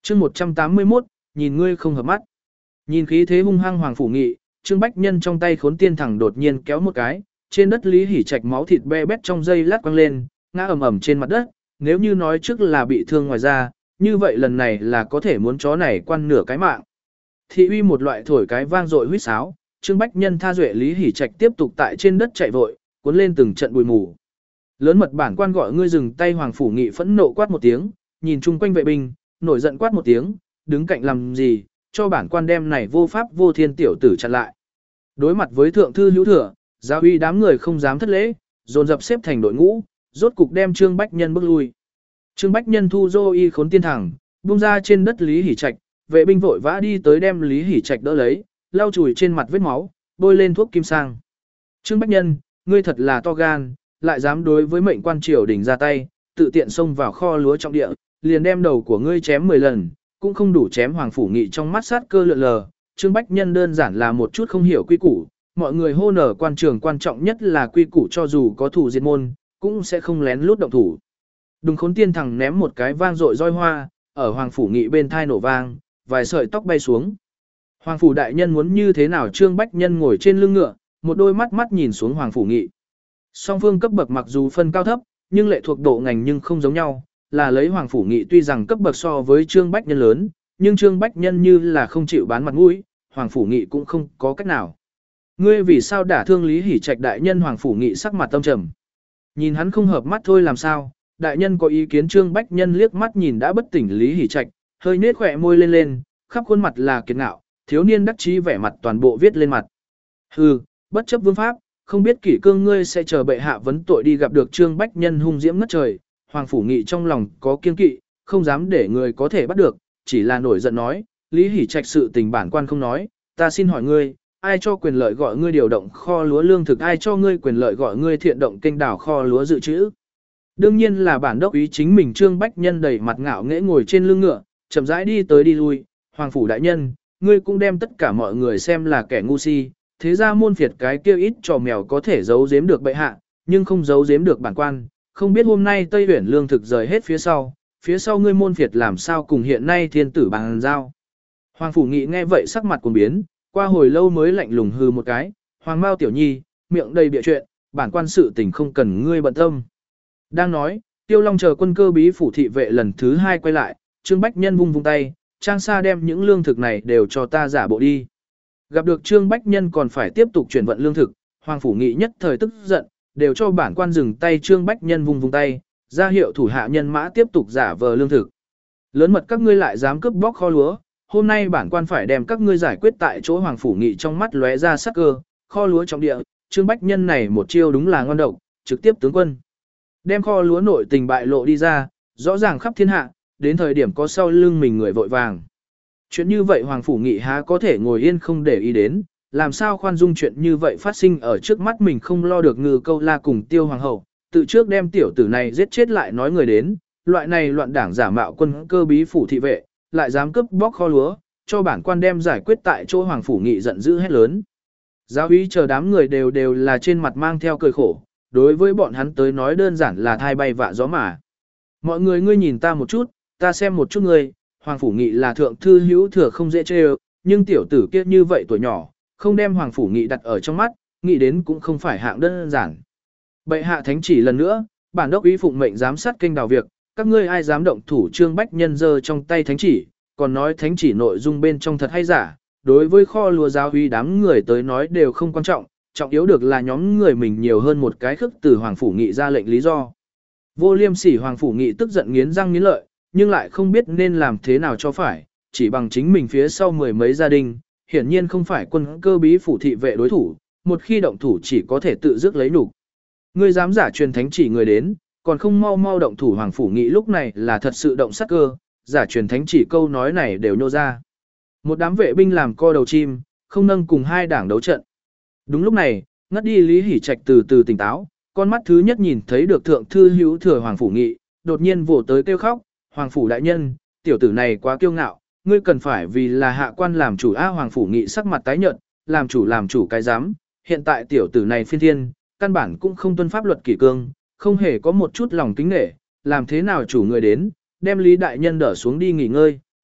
chương 181, nhìn ngươi không hợp mắt. Nhìn khí thế hung hăng Hoàng Phủ Nghị, Trương Bách Nhân trong tay khốn tiên thẳng đột nhiên kéo một cái, trên đất Lý Hỷ Trạch máu thịt be bét trong giây lát quăng lên, ngã ầm ầm trên mặt đất, nếu như nói trước là bị thương ngoài da, như vậy lần này là có thể muốn chó này quan nửa cái mạng. Thị uy một loại thổi cái vang dội huýt sáo, Trương Bách Nhân tha duệ Lý Hỷ Trạch tiếp tục tại trên đất chạy vội, cuốn lên từng trận bụi mù. Lớn mật bản quan gọi ngươi dừng tay. Hoàng Phủ Nghị phẫn nộ quát một tiếng, nhìn chung quanh vệ binh, nổi giận quát một tiếng, đứng cạnh làm gì, cho bản quan đem này vô pháp vô thiên tiểu tử chặn lại. Đối mặt với thượng thư hữu thừa, giáo uy đám người không dám thất lễ, dồn dập xếp thành đội ngũ, rốt cục đem Trương Bách Nhân bước lui. Trương Bách Nhân thu dô y khốn tiên thẳng, buông ra trên đất Lý Hỷ Trạch, vệ binh vội vã đi tới đem Lý Hỷ Trạch đỡ lấy, lau chùi trên mặt vết máu, bôi lên thuốc kim sang. Trương Bách Nhân, ngươi thật là to gan, lại dám đối với mệnh quan triều đình ra tay, tự tiện xông vào kho lúa trọng địa, liền đem đầu của ngươi chém 10 lần, cũng không đủ chém. Hoàng Phủ Nghị trong mắt sát cơ lượn lờ. Trương Bách Nhân đơn giản là một chút không hiểu quy củ, mọi người hô nở quan trường quan trọng nhất là quy củ, cho dù có thủ diệt môn, cũng sẽ không lén lút động thủ. Đùng khốn tiên thẳng ném một cái vang dội roi hoa, ở Hoàng Phủ Nghị bên thai nổ vang, vài sợi tóc bay xuống. Hoàng Phủ đại nhân muốn như thế nào? Trương Bách Nhân ngồi trên lưng ngựa, một đôi mắt mắt nhìn xuống Hoàng Phủ Nghị. Song phương cấp bậc mặc dù phân cao thấp, nhưng lệ thuộc độ ngành nhưng không giống nhau, là lấy Hoàng Phủ Nghị tuy rằng cấp bậc so với Trương Bách Nhân lớn, nhưng Trương Bách Nhân như là không chịu bán mặt mũi, Hoàng Phủ Nghị cũng không có cách nào. Ngươi vì sao đả thương Lý Hỷ Trạch đại nhân? Hoàng Phủ Nghị sắc mặt tâm trầm. Nhìn hắn không hợp mắt thôi làm sao, đại nhân có ý kiến. Trương Bách Nhân liếc mắt nhìn đã bất tỉnh Lý Hỷ Trạch, hơi nết khỏe môi lên lên, khắp khuôn mặt là kiệt ngạo, thiếu niên đắc chí vẻ mặt toàn bộ viết lên mặt. Hừ, bất chấp vương pháp, không biết kỷ cương, ngươi sẽ chờ bệ hạ vấn tội đi. Gặp được Trương Bách Nhân hung diễm ngất trời, Hoàng Phủ Nghị trong lòng có kiêng kỵ, không dám để người có thể bắt được, chỉ là nổi giận nói, Lý Hỷ Trạch sự tình bản quan không nói, ta xin hỏi ngươi, ai cho quyền lợi gọi ngươi điều động kho lúa lương thực? Ai cho ngươi quyền lợi gọi ngươi thiện động kênh đảo kho lúa dự trữ? Đương nhiên là bản đốc ý chính mình. Trương Bách Nhân đầy mặt ngạo nghễ ngồi trên lưng ngựa, chậm rãi đi tới đi lui. Hoàng Phủ đại nhân, ngươi cũng đem tất cả mọi người xem là kẻ ngu si, thế ra môn phiệt cái kia ít trò mèo có thể giấu giếm được bệ hạ, nhưng không giấu giếm được bản quan. Không biết hôm nay Tây Uyển lương thực rời hết phía sau ngươi môn phiệt làm sao cùng hiện nay thiên tử bằng giao. Hoàng Phủ Nghị nghe vậy sắc mặt cuồng biến, qua hồi lâu mới lạnh lùng hừ một cái, Hoàng Mao tiểu nhi, miệng đầy bịa chuyện, bản quan sự tình không cần ngươi bận tâm. Đang nói, Tiêu Long chờ quân cơ bí phủ thị vệ lần thứ 2 quay lại, Trương Bách Nhân vung tay, Trang Sa đem những lương thực này đều cho ta giả bộ đi. Gặp được Trương Bách Nhân còn phải tiếp tục chuyển vận lương thực, Hoàng Phủ Nghị nhất thời tức giận, đều cho bản quan dừng tay. Trương Bách Nhân vung tay, ra hiệu thủ hạ nhân mã tiếp tục giả vờ lương thực. Lớn mật các ngươi lại dám cướp bóc kho lúa, hôm nay bản quan phải đem các ngươi giải quyết tại chỗ. Hoàng Phủ Nghị trong mắt lóe ra sắc cơ, kho lúa trong địa, Trương Bách Nhân này một chiêu đúng là ngon độc, trực tiếp tướng quân. Đem kho lúa nội tình bại lộ đi ra, rõ ràng khắp thiên hạ, đến thời điểm có sau lưng mình người vội vàng. Chuyện như vậy Hoàng Phủ Nghị há có thể ngồi yên không để ý đến, làm sao khoan dung chuyện như vậy phát sinh ở trước mắt mình? Không lo được Ngư Câu La cùng Tiêu Hoàng hậu, tự trước đem tiểu tử này giết chết lại nói người đến, loại này loạn đảng giả mạo quân cơ bí phủ thị vệ, lại dám cướp bóc kho lúa, cho bản quan đem giải quyết tại chỗ. Hoàng Phủ Nghị giận dữ hét lớn. Giáo úy chờ đám người đều là trên mặt mang theo cười khổ, đối với bọn hắn tới nói đơn giản là thai bay vạ gió mà. Mọi người ngươi nhìn ta một chút, ta xem một chút ngươi. Hoàng Phủ Nghị là thượng thư hữu thừa không dễ chê, nhưng tiểu tử kia như vậy tuổi nhỏ, không đem Hoàng Phủ Nghị đặt ở trong mắt, nghĩ đến cũng không phải hạng đơn giản. Bệ hạ thánh chỉ lần nữa, bản đốc ý phụng mệnh giám sát kênh đào việc, các ngươi ai dám động thủ? Trương Bách Nhân giơ trong tay thánh chỉ, còn nói thánh chỉ nội dung bên trong thật hay giả, đối với kho lúa giáo uy đám người tới nói đều không quan trọng, trọng yếu được là nhóm người mình nhiều hơn một cái khước từ Hoàng Phủ Nghị ra lệnh lý do. Vô liêm sỉ! Hoàng Phủ Nghị tức giận nghiến răng nghiến lợi, nhưng lại không biết nên làm thế nào cho phải, chỉ bằng chính mình phía sau mười mấy gia đình, hiển nhiên không phải quân cơ bí phủ thị vệ đối thủ, một khi động thủ chỉ có thể tự dứt lấy nhục. Ngươi dám giả truyền thánh chỉ người đến, còn không mau mau động thủ? Hoàng Phủ Nghị lúc này là thật sự động sát cơ, giả truyền thánh chỉ câu nói này đều nhô ra. Một đám vệ binh làm co đầu chim, không nâng cùng hai đảng đấu trận. Đúng lúc này, ngất đi Lý Hỷ Trạch từ từ tỉnh táo, con mắt thứ nhất nhìn thấy được thượng thư hữu thừa Hoàng Phủ Nghị, đột nhiên vồ tới kêu khóc, Hoàng Phủ đại nhân, tiểu tử này quá kiêu ngạo, ngươi cần phải vì là hạ quan làm chủ. Hoàng Phủ Nghị sắc mặt tái nhợt, làm chủ cái dám, hiện tại tiểu tử này phiên thiên, căn bản cũng không tuân pháp luật kỷ cương, không hề có một chút lòng kính nể, làm thế nào chủ người đến, đem Lý đại nhân đỡ xuống đi nghỉ ngơi,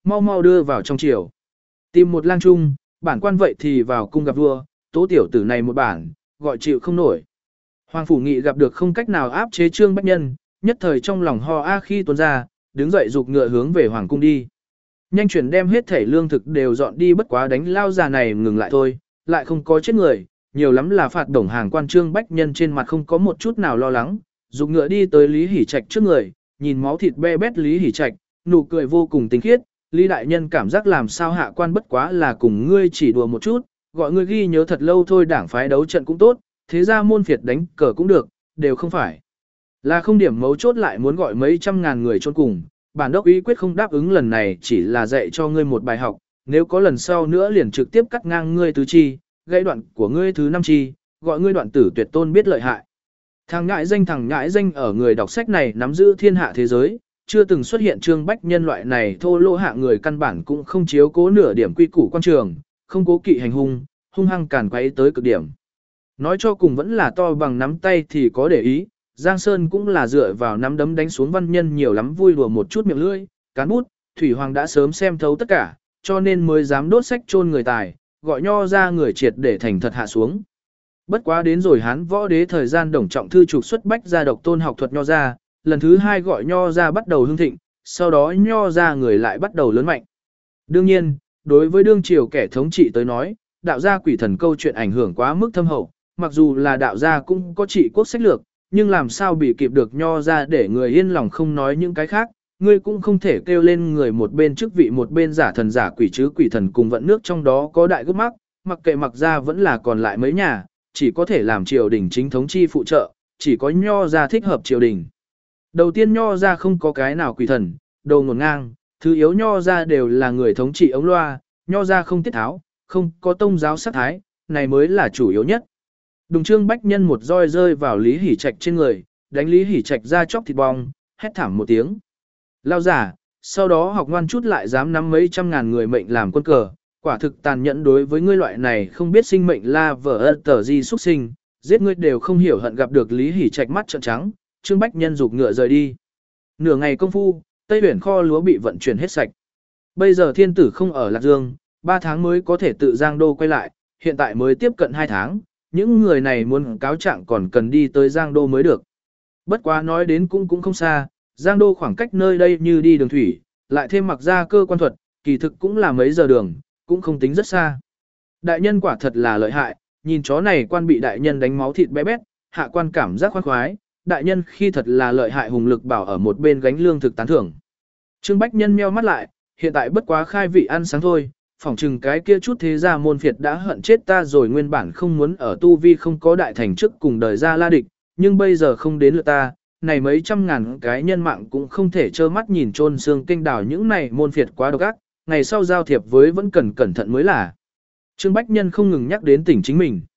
mau mau đưa vào trong triều. Tìm một lang trung, bản quan vậy thì vào cung gặp vua, tố tiểu tử này một bản, gọi chịu không nổi. Hoàng Phủ Nghị gặp được không cách nào áp chế Trương Bách Nhân, nhất thời trong lòng ho a khi tuôn ra, đứng dậy giục ngựa hướng về Hoàng cung đi. Nhanh chuyển đem hết thể lương thực đều dọn đi, bất quá đánh lao già này ngừng lại thôi, lại không có chết người, nhiều lắm là phạt đồng hàng quan. Trương Bách Nhân trên mặt không có một chút nào lo lắng, giục ngựa đi tới Lý Hỷ Trạch trước người, nhìn máu thịt be bét Lý Hỷ Trạch, nụ cười vô cùng tinh khiết. Lý đại nhân cảm giác làm sao hạ quan bất quá là cùng ngươi chỉ đùa một chút, gọi ngươi ghi nhớ thật lâu thôi, đảng phái đấu trận cũng tốt, thế ra môn phiệt đánh cờ cũng được, đều không phải là không điểm mấu chốt lại muốn gọi mấy trăm ngàn người chôn cùng. Bản đốc ý quyết không đáp ứng lần này, chỉ là dạy cho ngươi một bài học, nếu có lần sau nữa liền trực tiếp cắt ngang ngươi tứ chi, gãy đoạn của ngươi thứ năm chi, gọi ngươi đoạn tử tuyệt tôn biết lợi hại. Thằng ngãi danh ở người đọc sách này nắm giữ thiên hạ thế giới, chưa từng xuất hiện Trương Bách Nhân loại này thô lỗ hạ người, căn bản cũng không chiếu cố nửa điểm quy củ quan trường, không cố kỵ hành hung, hung hăng càn quấy tới cực điểm. Nói cho cùng vẫn là to bằng nắm tay thì có để ý, Giang Sơn cũng là dựa vào nắm đấm đánh xuống văn nhân, nhiều lắm vui đùa một chút miệng lưỡi, cán bút, Thủy Hoàng đã sớm xem thấu tất cả, cho nên mới dám đốt sách chôn người tài, gọi Nho ra người triệt để thành thật hạ xuống. Bất quá đến rồi Hán Võ Đế thời gian, Đồng Trọng Thư trục xuất Bách gia độc tôn học thuật Nho ra, lần thứ hai gọi Nho ra bắt đầu hưng thịnh, sau đó Nho ra người lại bắt đầu lớn mạnh. Đương nhiên, đối với đương triều kẻ thống trị tới nói, đạo gia quỷ thần câu chuyện ảnh hưởng quá mức thâm hậu, mặc dù là đạo gia cũng có trị quốc sách lược, nhưng làm sao bị kịp được Nho ra để người yên lòng. Không nói những cái khác, ngươi cũng không thể kêu lên người một bên chức vị một bên giả thần giả quỷ chứ, quỷ thần cùng vận nước trong đó có đại gốc mắc, mặc kệ mặc ra vẫn là còn lại mấy nhà, chỉ có thể làm triều đình chính thống chi phụ trợ, chỉ có Nho ra thích hợp triều đình. Đầu tiên Nho ra không có cái nào quỷ thần, đầu ngổn ngang, thứ yếu Nho ra đều là người thống trị ống loa, Nho ra không tiết tháo, không có tông giáo sát thái, này mới là chủ yếu nhất. Đùng Trương Bách Nhân một roi rơi vào Lý Hỷ Trạch trên người, đánh Lý Hỷ Trạch ra chóc thịt bong, hét thảm một tiếng. Lao giả, sau đó học ngoan chút lại dám nắm mấy trăm ngàn người mệnh làm quân cờ, quả thực tàn nhẫn đối với ngươi loại này không biết sinh mệnh la vở tờ gì xuất sinh, giết ngươi đều không hiểu hận. Gặp được Lý Hỷ Trạch mắt trợn trắng, Trương Bách Nhân giục ngựa rời đi. Nửa ngày công phu, Tây Uyển kho lúa bị vận chuyển hết sạch. Bây giờ thiên tử không ở Lạc Dương, 3 tháng mới có thể tự Giang Đô quay lại, hiện tại mới tiếp cận 2 tháng, những người này muốn cáo trạng còn cần đi tới Giang Đô mới được. Bất quá nói đến cũng không xa, Giang Đô khoảng cách nơi đây như đi đường thủy, lại thêm mặc ra cơ quan thuật, kỳ thực cũng là mấy giờ đường, cũng không tính rất xa. Đại nhân quả thật là lợi hại, nhìn chó này quan bị đại nhân đánh máu thịt bé bét, hạ quan cảm giác khoan khoái, đại nhân khi thật là lợi hại. Hùng Lực bảo ở một bên gánh lương thực tán thưởng. Trương Bách Nhân meo mắt lại, hiện tại bất quá khai vị ăn sáng thôi, phỏng chừng cái kia chút thế gia môn phiệt đã hận chết ta rồi. Nguyên bản không muốn ở tu vi không có đại thành trước cùng đời ra la địch, nhưng bây giờ không đến lượt ta, này mấy trăm ngàn cái nhân mạng cũng không thể trơ mắt nhìn chôn xương kinh đảo. Những này môn phiệt quá độc ác, ngày sau giao thiệp với vẫn cần cẩn thận mới là. Trương Bách Nhân không ngừng nhắc đến tỉnh chính mình.